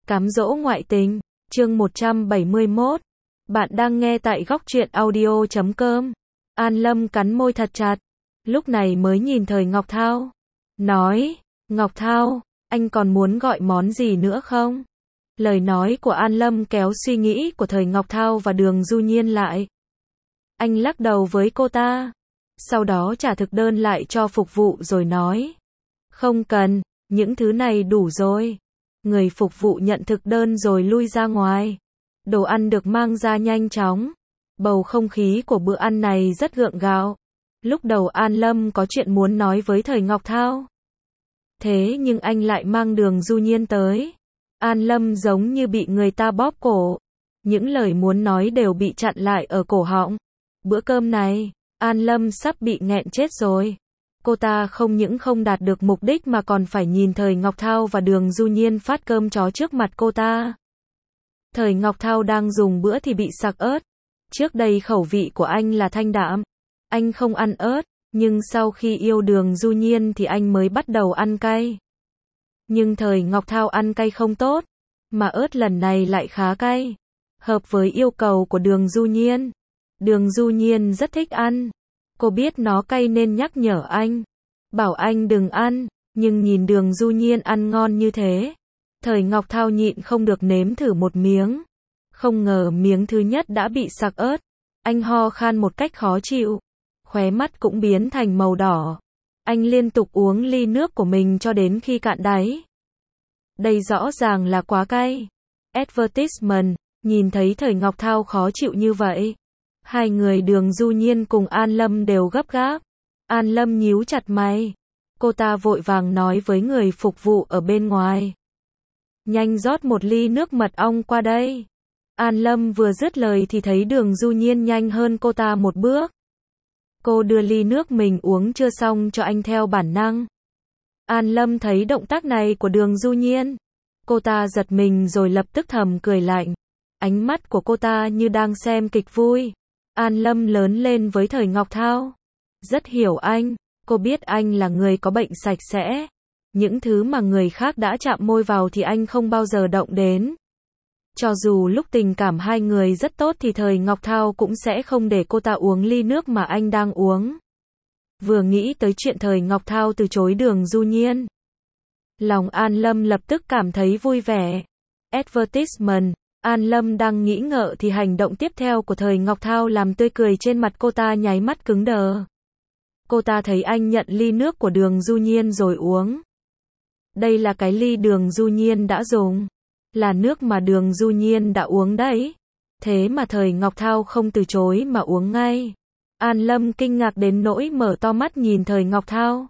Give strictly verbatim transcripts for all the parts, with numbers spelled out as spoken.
Cám dỗ ngoại tình, chương một trăm bảy mươi mốt. Bạn đang nghe tại góc truyện audio chấm com. An Lâm cắn môi thật chặt, lúc này mới nhìn Thời Ngọc Thao. Nói, Ngọc Thao, anh còn muốn gọi món gì nữa không? Lời nói của An Lâm kéo suy nghĩ của Thời Ngọc Thao và Đường Du Nhiên lại. Anh lắc đầu với cô ta, sau đó trả thực đơn lại cho phục vụ rồi nói. Không cần, những thứ này đủ rồi. Người phục vụ nhận thực đơn rồi lui ra ngoài. Đồ ăn được mang ra nhanh chóng. Bầu không khí của bữa ăn này rất gượng gạo. Lúc đầu An Lâm có chuyện muốn nói với Thời Ngọc Thao. Thế nhưng anh lại mang Đường Du Nhiên tới. An Lâm giống như bị người ta bóp cổ. Những lời muốn nói đều bị chặn lại ở cổ họng. Bữa cơm này, An Lâm sắp bị nghẹn chết rồi. Cô ta không những không đạt được mục đích mà còn phải nhìn Thời Ngọc Thao và Đường Du Nhiên phát cơm chó trước mặt cô ta. Thời Ngọc Thao đang dùng bữa thì bị sặc ớt. Trước đây khẩu vị của anh là thanh đạm. Anh không ăn ớt, nhưng sau khi yêu Đường Du Nhiên thì anh mới bắt đầu ăn cay. Nhưng Thời Ngọc Thao ăn cay không tốt, mà ớt lần này lại khá cay. Hợp với yêu cầu của Đường Du Nhiên. Đường Du Nhiên rất thích ăn. Cô biết nó cay nên nhắc nhở anh. Bảo anh đừng ăn, nhưng nhìn Đường Du Nhiên ăn ngon như thế. Thời Ngọc Thao nhịn không được nếm thử một miếng. Không ngờ miếng thứ nhất đã bị sặc ớt. Anh ho khan một cách khó chịu. Khóe mắt cũng biến thành màu đỏ. Anh liên tục uống ly nước của mình cho đến khi cạn đáy. Đây rõ ràng là quá cay. Advertisement, nhìn thấy Thời Ngọc Thao khó chịu như vậy. Hai người Đường Du Nhiên cùng An Lâm đều gấp gáp. An Lâm nhíu chặt mày. Cô ta vội vàng nói với người phục vụ ở bên ngoài. Nhanh rót một ly nước mật ong qua đây. An Lâm vừa dứt lời thì thấy Đường Du Nhiên nhanh hơn cô ta một bước. Cô đưa ly nước mình uống chưa xong cho anh theo bản năng. An Lâm thấy động tác này của Đường Du Nhiên. Cô ta giật mình rồi lập tức thầm cười lạnh. Ánh mắt của cô ta như đang xem kịch vui. An Lâm lớn lên với Thời Ngọc Thao. Rất hiểu anh, cô biết anh là người có bệnh sạch sẽ. Những thứ mà người khác đã chạm môi vào thì anh không bao giờ động đến. Cho dù lúc tình cảm hai người rất tốt thì Thời Ngọc Thao cũng sẽ không để cô ta uống ly nước mà anh đang uống. Vừa nghĩ tới chuyện Thời Ngọc Thao từ chối Đường Du Nhiên, lòng An Lâm lập tức cảm thấy vui vẻ. Advertisement. An Lâm đang nghĩ ngợi thì hành động tiếp theo của Thời Ngọc Thao làm tươi cười trên mặt cô ta nháy mắt cứng đờ. Cô ta thấy anh nhận ly nước của Đường Du Nhiên rồi uống. Đây là cái ly Đường Du Nhiên đã dùng. Là nước mà Đường Du Nhiên đã uống đấy. Thế mà Thời Ngọc Thao không từ chối mà uống ngay. An Lâm kinh ngạc đến nỗi mở to mắt nhìn Thời Ngọc Thao.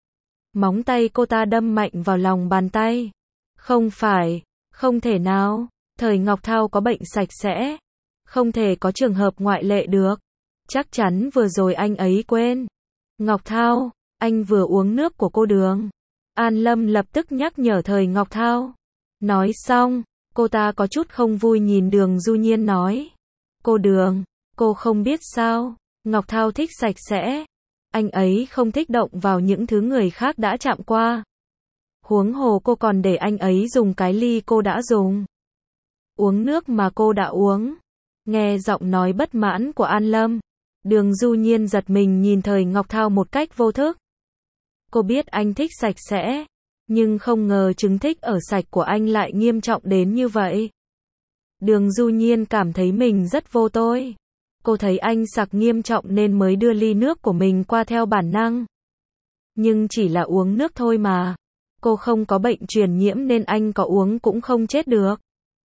Móng tay cô ta đâm mạnh vào lòng bàn tay. Không phải, không thể nào. Thời Ngọc Thao có bệnh sạch sẽ. Không thể có trường hợp ngoại lệ được. Chắc chắn vừa rồi anh ấy quên. Ngọc Thao, anh vừa uống nước của cô Đường. An Lâm lập tức nhắc nhở Thời Ngọc Thao. Nói xong, cô ta có chút không vui nhìn Đường Du Nhiên nói. Cô Đường, cô không biết sao, Ngọc Thao thích sạch sẽ. Anh ấy không thích động vào những thứ người khác đã chạm qua. Huống hồ cô còn để anh ấy dùng cái ly cô đã dùng. Uống nước mà cô đã uống. Nghe giọng nói bất mãn của An Lâm, Đường Du Nhiên giật mình nhìn Thời Ngọc Thao một cách vô thức. Cô biết anh thích sạch sẽ, nhưng không ngờ chứng thích ở sạch của anh lại nghiêm trọng đến như vậy. Đường Du Nhiên cảm thấy mình rất vô tội. Cô thấy anh sặc nghiêm trọng nên mới đưa ly nước của mình qua theo bản năng. Nhưng chỉ là uống nước thôi mà. Cô không có bệnh truyền nhiễm nên anh có uống cũng không chết được.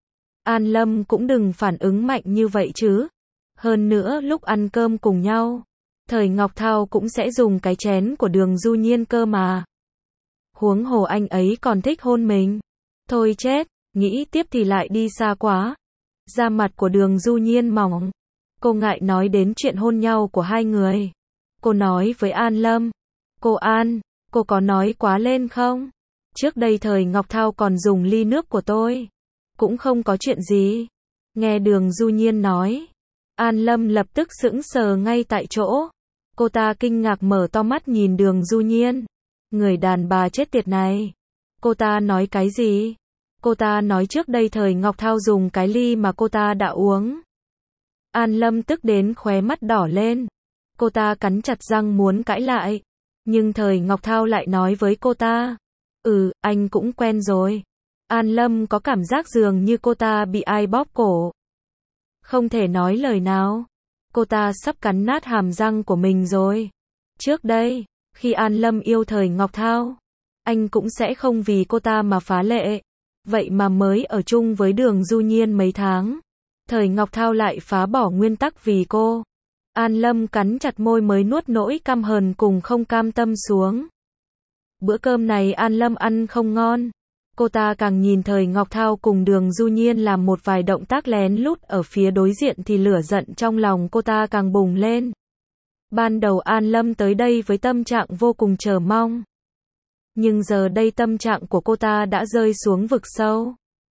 An Lâm cũng đừng phản ứng mạnh như vậy chứ. Hơn nữa lúc ăn cơm cùng nhau, Thời Ngọc Thao cũng sẽ dùng cái chén của Đường Du Nhiên cơ mà. Huống hồ anh ấy còn thích hôn mình. Thôi chết, nghĩ tiếp thì lại đi xa quá. Da mặt của Đường Du Nhiên mỏng. Cô ngại nói đến chuyện hôn nhau của hai người. Cô nói với An Lâm. Cô An, cô có nói quá lên không? Trước đây Thời Ngọc Thao còn dùng ly nước của tôi. Cũng không có chuyện gì. Nghe Đường Du Nhiên nói, An Lâm lập tức sững sờ ngay tại chỗ. Cô ta kinh ngạc mở to mắt nhìn Đường Du Nhiên. Người đàn bà chết tiệt này. Cô ta nói cái gì? Cô ta nói trước đây Thời Ngọc Thao dùng cái ly mà cô ta đã uống. An Lâm tức đến khóe mắt đỏ lên. Cô ta cắn chặt răng muốn cãi lại. Nhưng Thời Ngọc Thao lại nói với cô ta. Ừ, anh cũng quen rồi. An Lâm có cảm giác dường như cô ta bị ai bóp cổ. Không thể nói lời nào. Cô ta sắp cắn nát hàm răng của mình rồi. Trước đây, khi An Lâm yêu Thời Ngọc Thao, anh cũng sẽ không vì cô ta mà phá lệ. Vậy mà mới ở chung với Đường Du Nhiên mấy tháng, Thời Ngọc Thao lại phá bỏ nguyên tắc vì cô. An Lâm cắn chặt môi mới nuốt nỗi căm hờn cùng không cam tâm xuống. Bữa cơm này An Lâm ăn không ngon. Cô ta càng nhìn Thời Ngọc Thao cùng Đường Du Nhiên làm một vài động tác lén lút ở phía đối diện thì lửa giận trong lòng cô ta càng bùng lên. Ban đầu An Lâm tới đây với tâm trạng vô cùng chờ mong. Nhưng giờ đây tâm trạng của cô ta đã rơi xuống vực sâu.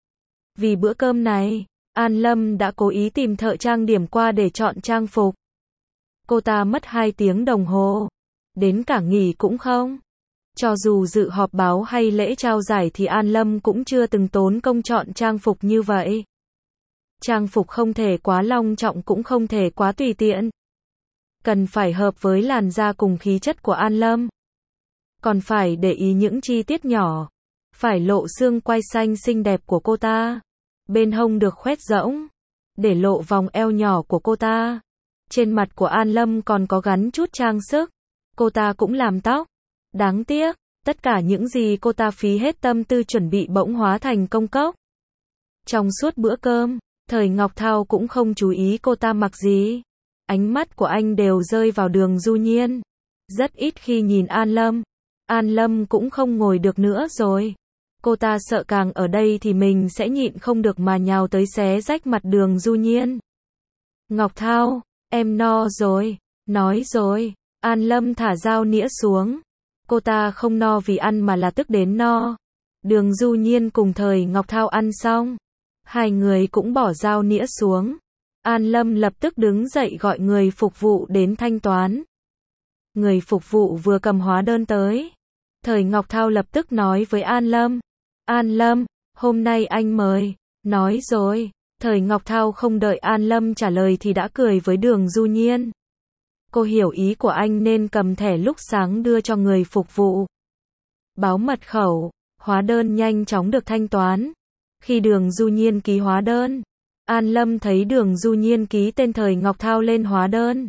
Vì bữa cơm này, An Lâm đã cố ý tìm thợ trang điểm qua để chọn trang phục. Cô ta mất hai tiếng đồng hồ. Đến cả nghỉ cũng không. Cho dù dự họp báo hay lễ trao giải thì An Lâm cũng chưa từng tốn công chọn trang phục như vậy. Trang phục không thể quá long trọng cũng không thể quá tùy tiện. Cần phải hợp với làn da cùng khí chất của An Lâm. Còn phải để ý những chi tiết nhỏ. Phải lộ xương quai xanh xinh đẹp của cô ta. Bên hông được khoét rỗng. Để lộ vòng eo nhỏ của cô ta. Trên mặt của An Lâm còn có gắn chút trang sức. Cô ta cũng làm tóc. Đáng tiếc, tất cả những gì cô ta phí hết tâm tư chuẩn bị bỗng hóa thành công cốc. Trong suốt bữa cơm, Thời Ngọc Thao cũng không chú ý cô ta mặc gì. Ánh mắt của anh đều rơi vào Đường Du Nhiên. Rất ít khi nhìn An Lâm. An Lâm cũng không ngồi được nữa rồi. Cô ta sợ càng ở đây thì mình sẽ nhịn không được mà nhào tới xé rách mặt Đường Du Nhiên. Ngọc Thao, em no rồi. Nói rồi. An Lâm thả dao nĩa xuống. Cô ta không no vì ăn mà là tức đến no. Đường Du Nhiên cùng Thời Ngọc Thao ăn xong. Hai người cũng bỏ dao nĩa xuống. An Lâm lập tức đứng dậy gọi người phục vụ đến thanh toán. Người phục vụ vừa cầm hóa đơn tới. Thời Ngọc Thao lập tức nói với An Lâm. An Lâm, hôm nay anh mời. Nói rồi. Thời Ngọc Thao không đợi An Lâm trả lời thì đã cười với Đường Du Nhiên. Cô hiểu ý của anh nên cầm thẻ lúc sáng đưa cho người phục vụ. Báo mật khẩu, hóa đơn nhanh chóng được thanh toán. Khi Đường Du Nhiên ký hóa đơn, An Lâm thấy Đường Du Nhiên ký tên Thời Ngọc Thao lên hóa đơn.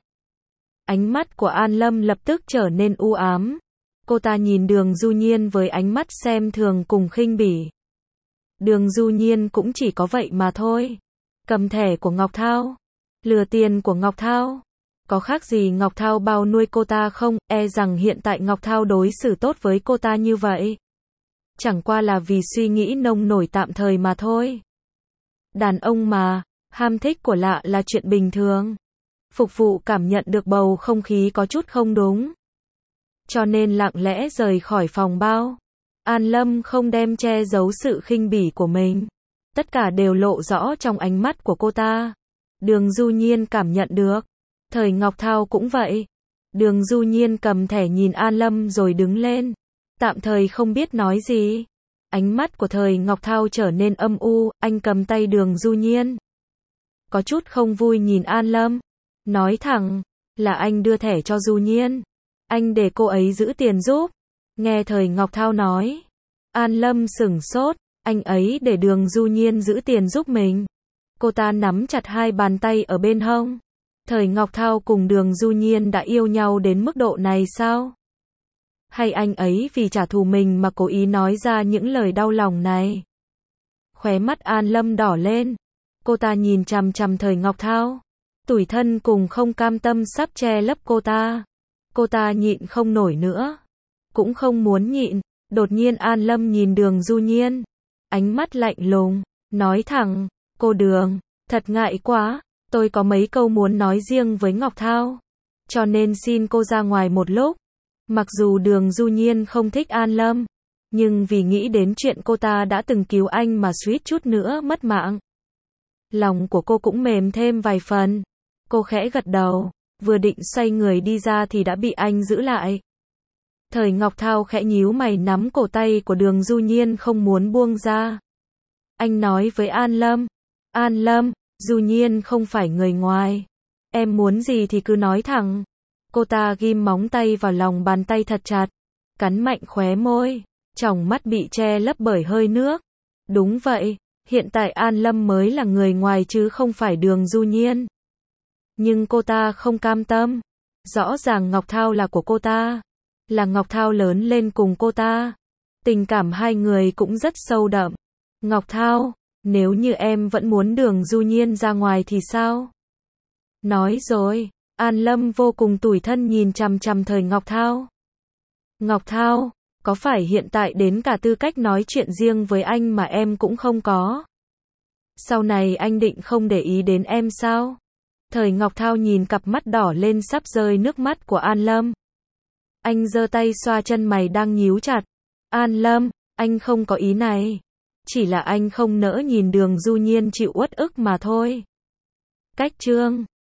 Ánh mắt của An Lâm lập tức trở nên u ám. Cô ta nhìn Đường Du Nhiên với ánh mắt xem thường cùng khinh bỉ. Đường Du Nhiên cũng chỉ có vậy mà thôi. Cầm thẻ của Ngọc Thao, lừa tiền của Ngọc Thao. Có khác gì Ngọc Thao bao nuôi cô ta không, e rằng hiện tại Ngọc Thao đối xử tốt với cô ta như vậy. Chẳng qua là vì suy nghĩ nông nổi tạm thời mà thôi. Đàn ông mà, ham thích của lạ là chuyện bình thường. Phục vụ cảm nhận được bầu không khí có chút không đúng. Cho nên lặng lẽ rời khỏi phòng bao. An Lâm không đem che giấu sự khinh bỉ của mình. Tất cả đều lộ rõ trong ánh mắt của cô ta. Đường Du Nhiên cảm nhận được. Thời Ngọc Thao cũng vậy. Đường Du Nhiên cầm thẻ nhìn An Lâm rồi đứng lên. Tạm thời không biết nói gì. Ánh mắt của Thời Ngọc Thao trở nên âm u, anh cầm tay Đường Du Nhiên. Có chút không vui nhìn An Lâm. Nói thẳng, là anh đưa thẻ cho Du Nhiên. Anh để cô ấy giữ tiền giúp. Nghe Thời Ngọc Thao nói. An Lâm sửng sốt, anh ấy để Đường Du Nhiên giữ tiền giúp mình. Cô ta nắm chặt hai bàn tay ở bên hông. Thời Ngọc Thao cùng Đường Du Nhiên đã yêu nhau đến mức độ này sao? Hay anh ấy vì trả thù mình mà cố ý nói ra những lời đau lòng này? Khóe mắt An Lâm đỏ lên. Cô ta nhìn chằm chằm Thời Ngọc Thao. Tủi thân cùng không cam tâm sắp che lấp cô ta. Cô ta nhịn không nổi nữa. Cũng không muốn nhịn. Đột nhiên An Lâm nhìn Đường Du Nhiên. Ánh mắt lạnh lùng. Nói thẳng. Cô Đường, thật ngại quá. Tôi có mấy câu muốn nói riêng với Ngọc Thao. Cho nên xin cô ra ngoài một lúc. Mặc dù Đường Du Nhiên không thích An Lâm. Nhưng vì nghĩ đến chuyện cô ta đã từng cứu anh mà suýt chút nữa mất mạng. Lòng của cô cũng mềm thêm vài phần. Cô khẽ gật đầu. Vừa định xoay người đi ra thì đã bị anh giữ lại. Thời Ngọc Thao khẽ nhíu mày nắm cổ tay của Đường Du Nhiên không muốn buông ra. Anh nói với An Lâm. An Lâm, Du Nhiên không phải người ngoài. Em muốn gì thì cứ nói thẳng. Cô ta ghim móng tay vào lòng bàn tay thật chặt, cắn mạnh khóe môi, tròng mắt bị che lấp bởi hơi nước. Đúng vậy, hiện tại An Lâm mới là người ngoài chứ không phải Đường Du Nhiên. Nhưng cô ta không cam tâm. Rõ ràng Ngọc Thao là của cô ta. Là Ngọc Thao lớn lên cùng cô ta. Tình cảm hai người cũng rất sâu đậm. Ngọc Thao, nếu như em vẫn muốn Đường Du Nhiên ra ngoài thì sao? Nói rồi, An Lâm vô cùng tủi thân nhìn chằm chằm Thời Ngọc Thao. Ngọc Thao, có phải hiện tại đến cả tư cách nói chuyện riêng với anh mà em cũng không có? Sau này anh định không để ý đến em sao? Thời Ngọc Thao nhìn cặp mắt đỏ lên sắp rơi nước mắt của An Lâm. Anh giơ tay xoa chân mày đang nhíu chặt. An Lâm, anh không có ý này. Chỉ là anh không nỡ nhìn Đường Du Nhiên chịu uất ức mà thôi. Cách chương